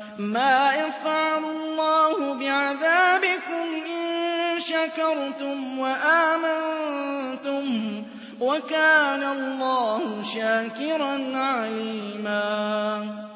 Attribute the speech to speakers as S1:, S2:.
S1: مَا يَفْعَلُ اللَّهُ بِعَذَابِكُمْ إِن شَكَرْتُمْ وَآمَنتُمْ ۚ وَكَانَ اللَّهُ شَاكِرًا عَلِيمًا